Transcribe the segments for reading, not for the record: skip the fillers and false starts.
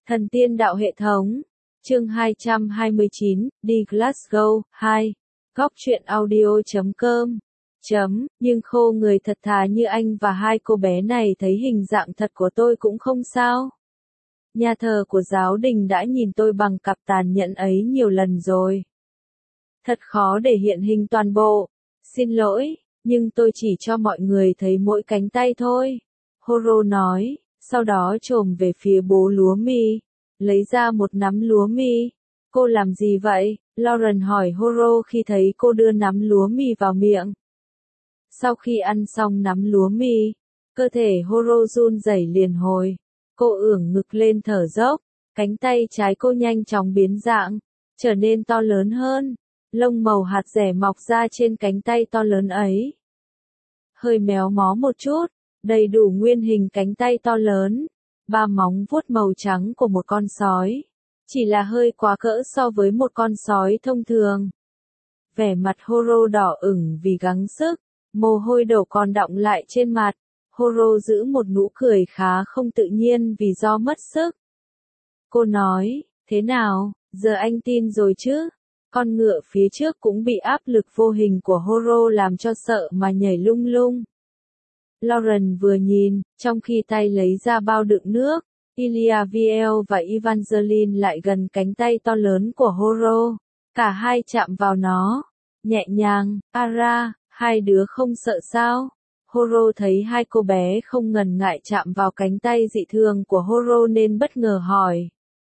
Thần tiên đạo hệ thống. Chương 229, đi Glasgow, 2. Góc truyện audio.com. Nhưng khô người thật thà như anh và hai cô bé này thấy hình dạng thật của tôi cũng không sao. Nhà thờ của giáo đình đã nhìn tôi bằng cặp tàn nhẫn ấy nhiều lần rồi. Thật khó để hiện hình toàn bộ. Xin lỗi, nhưng tôi chỉ cho mọi người thấy mỗi cánh tay thôi. Horo nói, sau đó chồm về phía bố lúa mì, lấy ra một nắm lúa mì. Cô làm gì vậy? Lauren hỏi Horo khi thấy cô đưa nắm lúa mì vào miệng. Sau khi ăn xong nắm lúa mì, cơ thể Horo run rẩy liền hồi. Cô ưỡn ngực lên thở dốc, cánh tay trái cô nhanh chóng biến dạng, trở nên to lớn hơn. Lông màu hạt dẻ mọc ra trên cánh tay to lớn ấy. Hơi méo mó một chút, đầy đủ nguyên hình cánh tay to lớn. Ba móng vuốt màu trắng của một con sói. Chỉ là hơi quá cỡ so với một con sói thông thường. Vẻ mặt Horo đỏ ửng vì gắng sức, mồ hôi đổ còn đọng lại trên mặt. Horo giữ một nụ cười khá không tự nhiên vì do mất sức. Cô nói, thế nào, giờ anh tin rồi chứ? Con ngựa phía trước cũng bị áp lực vô hình của Horo làm cho sợ mà nhảy lung lung. Lauren vừa nhìn, trong khi tay lấy ra bao đựng nước, Iliaviel và Evangeline lại gần cánh tay to lớn của Horo. Cả hai chạm vào nó. Nhẹ nhàng, Ara, hai đứa không sợ sao? Horo thấy hai cô bé không ngần ngại chạm vào cánh tay dị thường của Horo nên bất ngờ hỏi.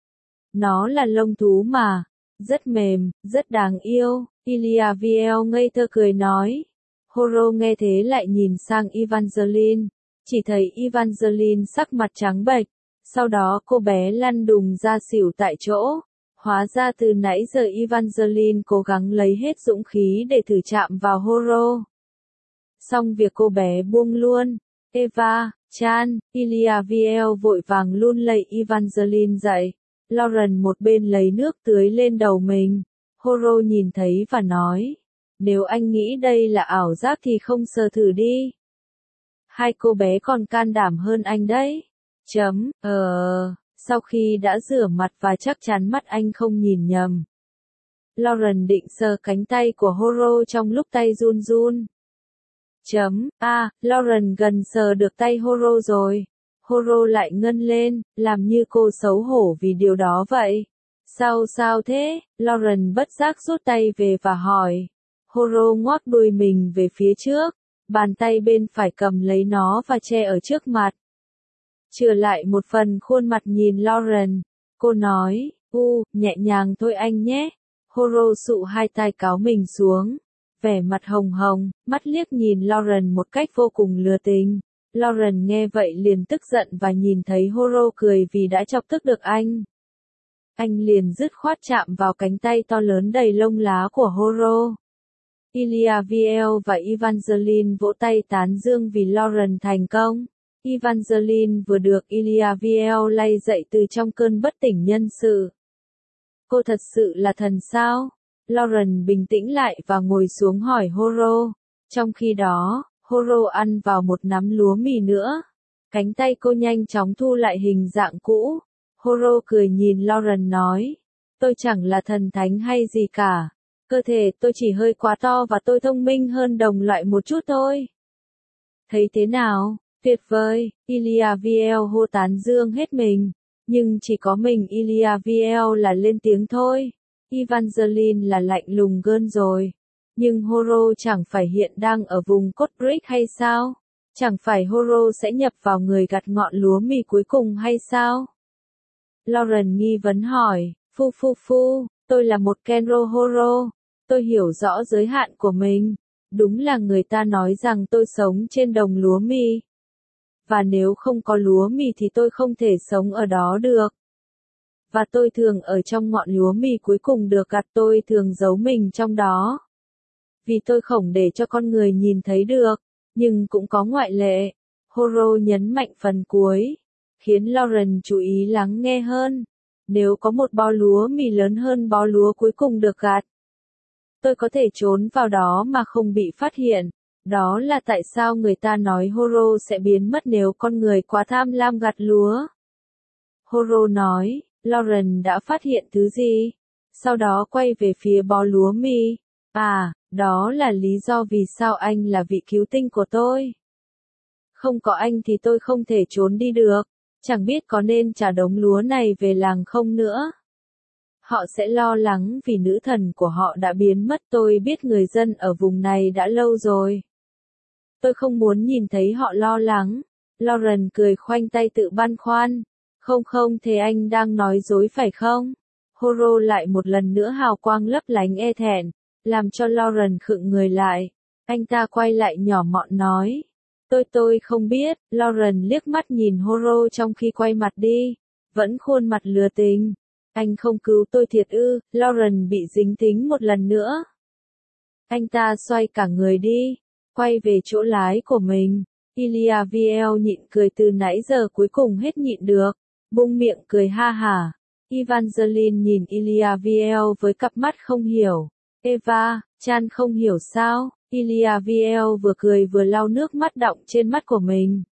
Nó là lông thú mà. Rất mềm, rất đáng yêu, Iliaviel ngây thơ cười nói. Horo nghe thế lại nhìn sang Evangeline, chỉ thấy Evangeline sắc mặt trắng bệch, sau đó cô bé lăn đùng ra xỉu tại chỗ. Hóa ra từ nãy giờ Evangeline cố gắng lấy hết dũng khí để thử chạm vào Horo. Xong việc cô bé buông luôn. Eva, Chan, Iliaviel vội vàng luôn lay Evangeline dậy. Lauren một bên lấy nước tưới lên đầu mình. Horo nhìn thấy và nói, nếu anh nghĩ đây là ảo giác thì không sờ thử đi. Hai cô bé còn can đảm hơn anh đấy. Sau khi đã rửa mặt và chắc chắn mắt anh không nhìn nhầm. Lauren định sờ cánh tay của Horo trong lúc tay run run. Lauren gần sờ được tay Horo rồi. Horo lại ngân lên, làm như cô xấu hổ vì điều đó vậy. Sao thế? Lauren bất giác rút tay về và hỏi. Horo ngoác đuôi mình về phía trước, bàn tay bên phải cầm lấy nó và che ở trước mặt. Trở lại một phần khuôn mặt nhìn Lauren, cô nói, nhẹ nhàng thôi anh nhé. Horo sụ hai tay cáo mình xuống, vẻ mặt hồng hồng, mắt liếc nhìn Lauren một cách vô cùng lừa tình. Lauren nghe vậy liền tức giận và nhìn thấy Horo cười vì đã chọc tức được anh. Anh liền dứt khoát chạm vào cánh tay to lớn đầy lông lá của Horo. Iliaviel và Evangeline vỗ tay tán dương vì Lauren thành công. Evangeline vừa được Iliaviel lay dậy từ trong cơn bất tỉnh nhân sự. Cô thật sự là thần sao? Lauren bình tĩnh lại và ngồi xuống hỏi Horo. Trong khi đó, Horo ăn vào một nắm lúa mì nữa. Cánh tay cô nhanh chóng thu lại hình dạng cũ. Horo cười nhìn Lauren nói. Tôi chẳng là thần thánh hay gì cả. Cơ thể tôi chỉ hơi quá to và tôi thông minh hơn đồng loại một chút thôi. Thấy thế nào? Tuyệt vời, Iliaviel hô tán dương hết mình. Nhưng chỉ có mình Iliaviel là lên tiếng thôi. Evangeline là lạnh lùng gơn rồi. Nhưng Horo chẳng phải hiện đang ở vùng Cotbridge hay sao? Chẳng phải Horo sẽ nhập vào người gặt ngọn lúa mì cuối cùng hay sao? Lauren nghi vấn hỏi, tôi là một Kenro Horo. Tôi hiểu rõ giới hạn của mình. Đúng là người ta nói rằng tôi sống trên đồng lúa mì. Và nếu không có lúa mì thì tôi không thể sống ở đó được. Và tôi thường ở trong ngọn lúa mì cuối cùng được gặt, tôi thường giấu mình trong đó. Vì tôi không để cho con người nhìn thấy được, nhưng cũng có ngoại lệ. Horo nhấn mạnh phần cuối, khiến Lauren chú ý lắng nghe hơn. Nếu có một bó lúa mì lớn hơn bó lúa cuối cùng được gặt, tôi có thể trốn vào đó mà không bị phát hiện. Đó là tại sao người ta nói Horo sẽ biến mất nếu con người quá tham lam gặt lúa. Horo nói, Lauren đã phát hiện thứ gì? Sau đó quay về phía bó lúa mì. À, đó là lý do vì sao anh là vị cứu tinh của tôi. Không có anh thì tôi không thể trốn đi được. Chẳng biết có nên trả đống lúa này về làng không nữa. Họ sẽ lo lắng vì nữ thần của họ đã biến mất. Tôi biết người dân ở vùng này đã lâu rồi. Tôi không muốn nhìn thấy họ lo lắng. Lauren cười khoanh tay tự băn khoăn. Không thế anh đang nói dối phải không? Horo lại một lần nữa hào quang lấp lánh e thẹn, làm cho Lauren khựng người lại. Anh ta quay lại nhỏ mọn nói. Tôi không biết. Lauren liếc mắt nhìn Horo trong khi quay mặt đi. Vẫn khuôn mặt lừa tình. Anh không cứu tôi thiệt ư? Lauren bị dính tính một lần nữa. Anh ta xoay cả người đi, quay về chỗ lái của mình. Ilya Viel nhịn cười từ nãy giờ cuối cùng hết nhịn được. Bung miệng cười ha hả. Evangeline nhìn Ilya Viel với cặp mắt không hiểu. Eva, Chan không hiểu sao? Ilya Viel vừa cười vừa lau nước mắt đọng trên mắt của mình.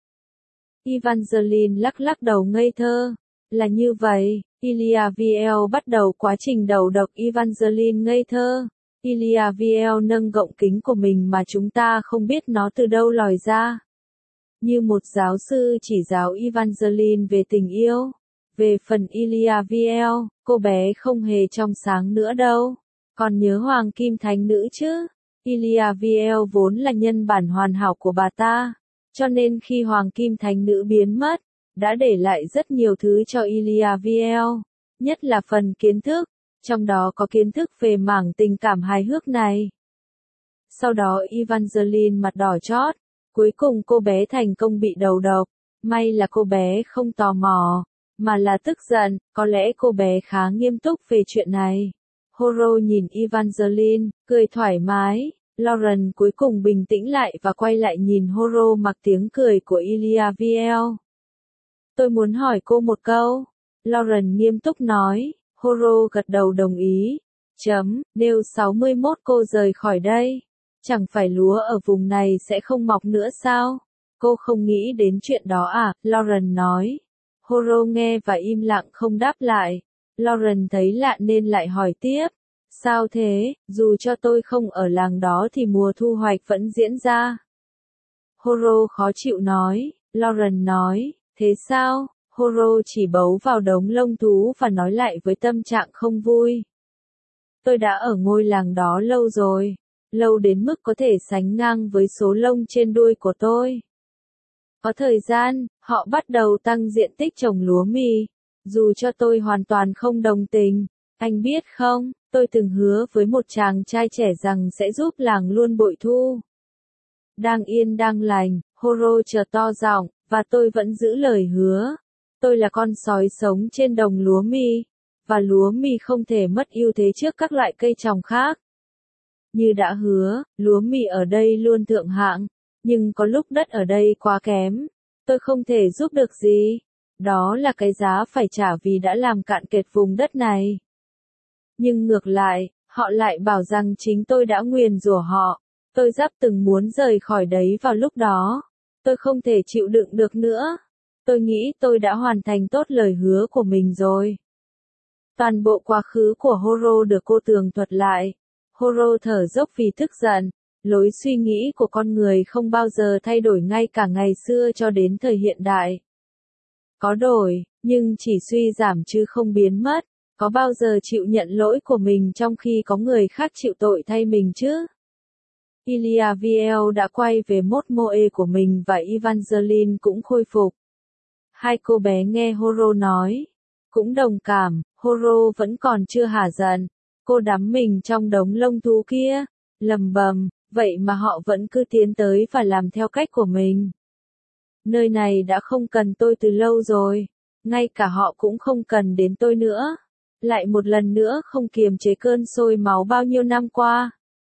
Evangeline lắc lắc đầu ngây thơ. Là như vậy, Ilya Viel bắt đầu quá trình đầu độc Evangeline ngây thơ. Ilya Viel nâng gọng kính của mình mà chúng ta không biết nó từ đâu lòi ra. Như một giáo sư chỉ giáo Evangeline về tình yêu. Về phần Ilya Viel, cô bé không hề trong sáng nữa đâu. Còn nhớ Hoàng Kim Thánh Nữ chứ? Ilya Viel vốn là nhân bản hoàn hảo của bà ta. Cho nên khi Hoàng Kim Thánh Nữ biến mất, đã để lại rất nhiều thứ cho Ilya Viel. Nhất là phần kiến thức. Trong đó có kiến thức về mảng tình cảm hài hước này. Sau đó Evangeline mặt đỏ chót. Cuối cùng cô bé thành công bị đầu độc. May là cô bé không tò mò, mà là tức giận. Có lẽ cô bé khá nghiêm túc về chuyện này. Horo nhìn Evangeline, cười thoải mái. Lauren cuối cùng bình tĩnh lại và quay lại nhìn Horo mặc tiếng cười của Ilya Viel. Tôi muốn hỏi cô một câu. Lauren nghiêm túc nói. Horo gật đầu đồng ý. Nếu 61 cô rời khỏi đây, chẳng phải lúa ở vùng này sẽ không mọc nữa sao? Cô không nghĩ đến chuyện đó à? Lauren nói. Horo nghe và im lặng không đáp lại. Lauren thấy lạ nên lại hỏi tiếp. Sao thế? Dù cho tôi không ở làng đó thì mùa thu hoạch vẫn diễn ra. Horo khó chịu nói. Lauren nói. Thế sao? Horo chỉ bấu vào đống lông thú và nói lại với tâm trạng không vui. Tôi đã ở ngôi làng đó lâu rồi. Lâu đến mức có thể sánh ngang với số lông trên đuôi của tôi. Có thời gian, họ bắt đầu tăng diện tích trồng lúa mì. Dù cho tôi hoàn toàn không đồng tình. Anh biết không, tôi từng hứa với một chàng trai trẻ rằng sẽ giúp làng luôn bội thu. Đang yên đang lành, Horo chợt to giọng, và tôi vẫn giữ lời hứa. Tôi là con sói sống trên đồng lúa mì, và lúa mì không thể mất ưu thế trước các loại cây trồng khác. Như đã hứa, lúa mì ở đây luôn thượng hạng, nhưng có lúc đất ở đây quá kém. Tôi không thể giúp được gì. Đó là cái giá phải trả vì đã làm cạn kiệt vùng đất này. Nhưng ngược lại, họ lại bảo rằng chính tôi đã nguyền rủa họ. Tôi dắp từng muốn rời khỏi đấy vào lúc đó. Tôi không thể chịu đựng được nữa. Tôi nghĩ tôi đã hoàn thành tốt lời hứa của mình rồi. Toàn bộ quá khứ của Horo được cô tường thuật lại. Horo thở dốc vì tức giận. Lối suy nghĩ của con người không bao giờ thay đổi ngay cả ngày xưa cho đến thời hiện đại. Có đổi, nhưng chỉ suy giảm chứ không biến mất. Có bao giờ chịu nhận lỗi của mình trong khi có người khác chịu tội thay mình chứ? Ilya Viel đã quay về mốt Moe của mình và Evangeline cũng khôi phục. Hai cô bé nghe Horo nói. Cũng đồng cảm, Horo vẫn còn chưa hả giận. Cô đắm mình trong đống lông thú kia. Lầm bầm, vậy mà họ vẫn cứ tiến tới và làm theo cách của mình. Nơi này đã không cần tôi từ lâu rồi. Ngay cả họ cũng không cần đến tôi nữa. Lại một lần nữa không kiềm chế cơn sôi máu bao nhiêu năm qua.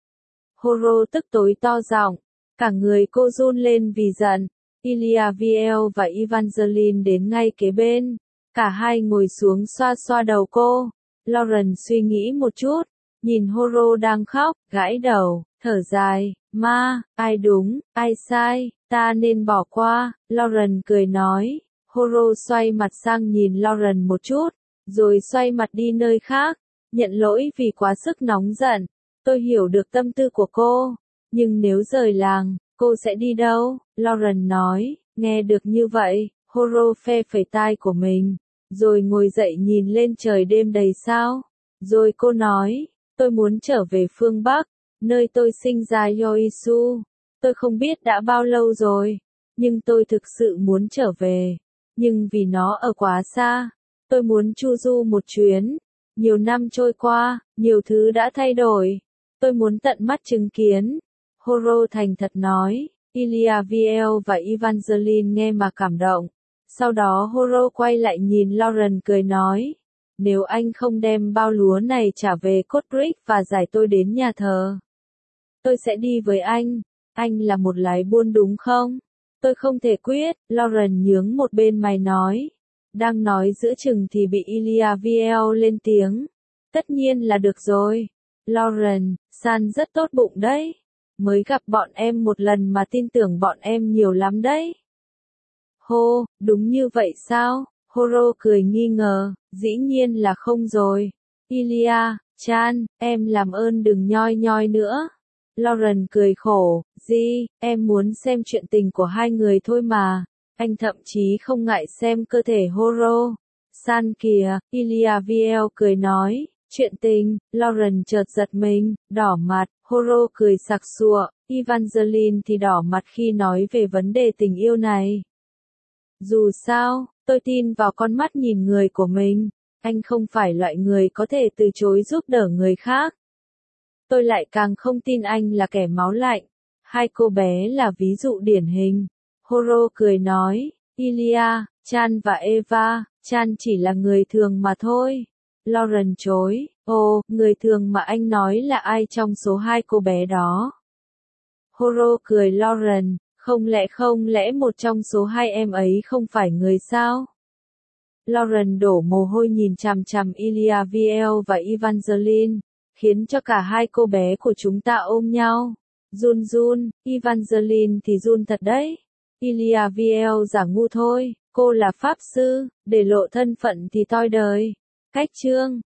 Horo tức tối to giọng. Cả người cô run lên vì giận. Ilya Viel và Evangeline đến ngay kế bên. Cả hai ngồi xuống xoa xoa đầu cô. Lauren suy nghĩ một chút. Nhìn Horo đang khóc, gãi đầu, thở dài. Ma, ai đúng, ai sai, ta nên bỏ qua. Lauren cười nói. Horo xoay mặt sang nhìn Lauren một chút, rồi xoay mặt đi nơi khác, nhận lỗi vì quá sức nóng giận. Tôi hiểu được tâm tư của cô, nhưng nếu rời làng, cô sẽ đi đâu? Lauren nói, nghe được như vậy, Horo phe phẩy tai của mình, rồi ngồi dậy nhìn lên trời đêm đầy sao. Rồi cô nói, tôi muốn trở về phương Bắc, nơi tôi sinh ra Yoisu. Tôi không biết đã bao lâu rồi, nhưng tôi thực sự muốn trở về. Nhưng vì nó ở quá xa, tôi muốn chu du một chuyến. Nhiều năm trôi qua, nhiều thứ đã thay đổi. Tôi muốn tận mắt chứng kiến. Horo thành thật nói. Ilya và Evangeline nghe mà cảm động. Sau đó Horo quay lại nhìn Lauren cười nói. Nếu anh không đem bao lúa này trả về Codric và giải tôi đến nhà thờ, tôi sẽ đi với anh. Anh là một lái buôn đúng không? Tôi không thể quyết, Lauren nhướng một bên mày nói. Đang nói giữa chừng thì bị Ilya lên tiếng. Tất nhiên là được rồi. Lauren, San rất tốt bụng đấy. Mới gặp bọn em một lần mà tin tưởng bọn em nhiều lắm đấy. Hô, đúng như vậy sao? Horo cười nghi ngờ, dĩ nhiên là không rồi. Ilya, Chan, em làm ơn đừng nhoi nhoi nữa. Lauren cười khổ, Di, em muốn xem chuyện tình của hai người thôi mà. Anh thậm chí không ngại xem cơ thể Horo. San kìa, Ilya cười nói, chuyện tình. Lauren chợt giật mình, đỏ mặt. Horo cười sặc sụa. Evangeline thì đỏ mặt khi nói về vấn đề tình yêu này. Dù sao, tôi tin vào con mắt nhìn người của mình. Anh không phải loại người có thể từ chối giúp đỡ người khác. Tôi lại càng không tin anh là kẻ máu lạnh. Hai cô bé là ví dụ điển hình. Horo cười nói, Ilya, Chan và Eva, Chan chỉ là người thường mà thôi. Lauren chối, ồ, người thường mà anh nói là ai trong số hai cô bé đó? Horo cười Lauren, không lẽ một trong số hai em ấy không phải người sao? Lauren đổ mồ hôi nhìn chằm chằm Ilya và Evangeline, khiến cho cả hai cô bé của chúng ta ôm nhau. Run, Evangeline thì run thật đấy. Ilya giả ngu thôi, cô là pháp sư, để lộ thân phận thì toi đời. Cách chương